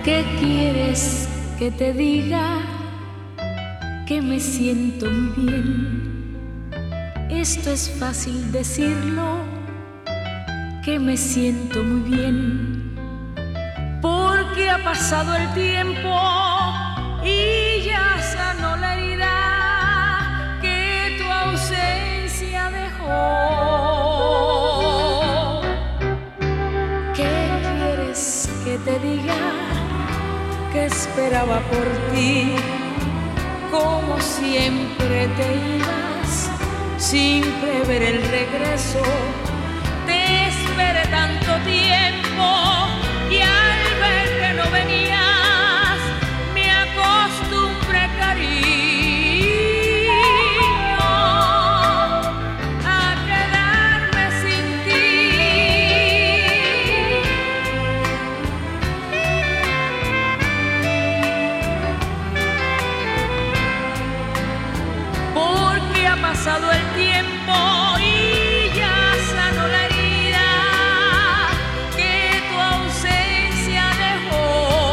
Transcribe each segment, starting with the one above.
¿Qué quieres que te diga? Que me siento muy bien. Esto es fácil decirlo, que me siento muy bien, porque ha pasado el tiempo y ya sanó la herida que tu ausencia dejó. ¿Qué quieres que te diga? Que esperaba por ti, como siempre te ibas, sin prever el regreso. Te esperé tanto tiempo y al ver que no venías, me acostumbré, cariño, a quedarme sin ti. Porque ha pasado el tiempo y ya sanó la herida que tu ausencia dejó.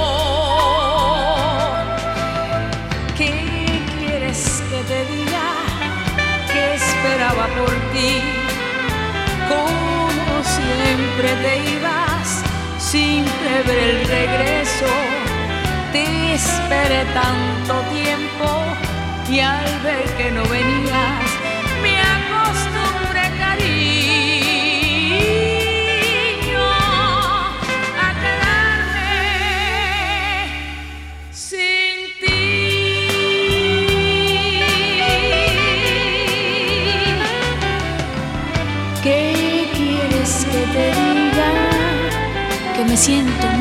¿Qué quieres que te diga? Que esperaba por ti, como siempre te ibas, sin prever el regreso. Te esperé tanto tiempo y al ver que no venías, me acostumbré, cariño, a quedarme sin ti. ¿Qué quieres que te diga? Que me siento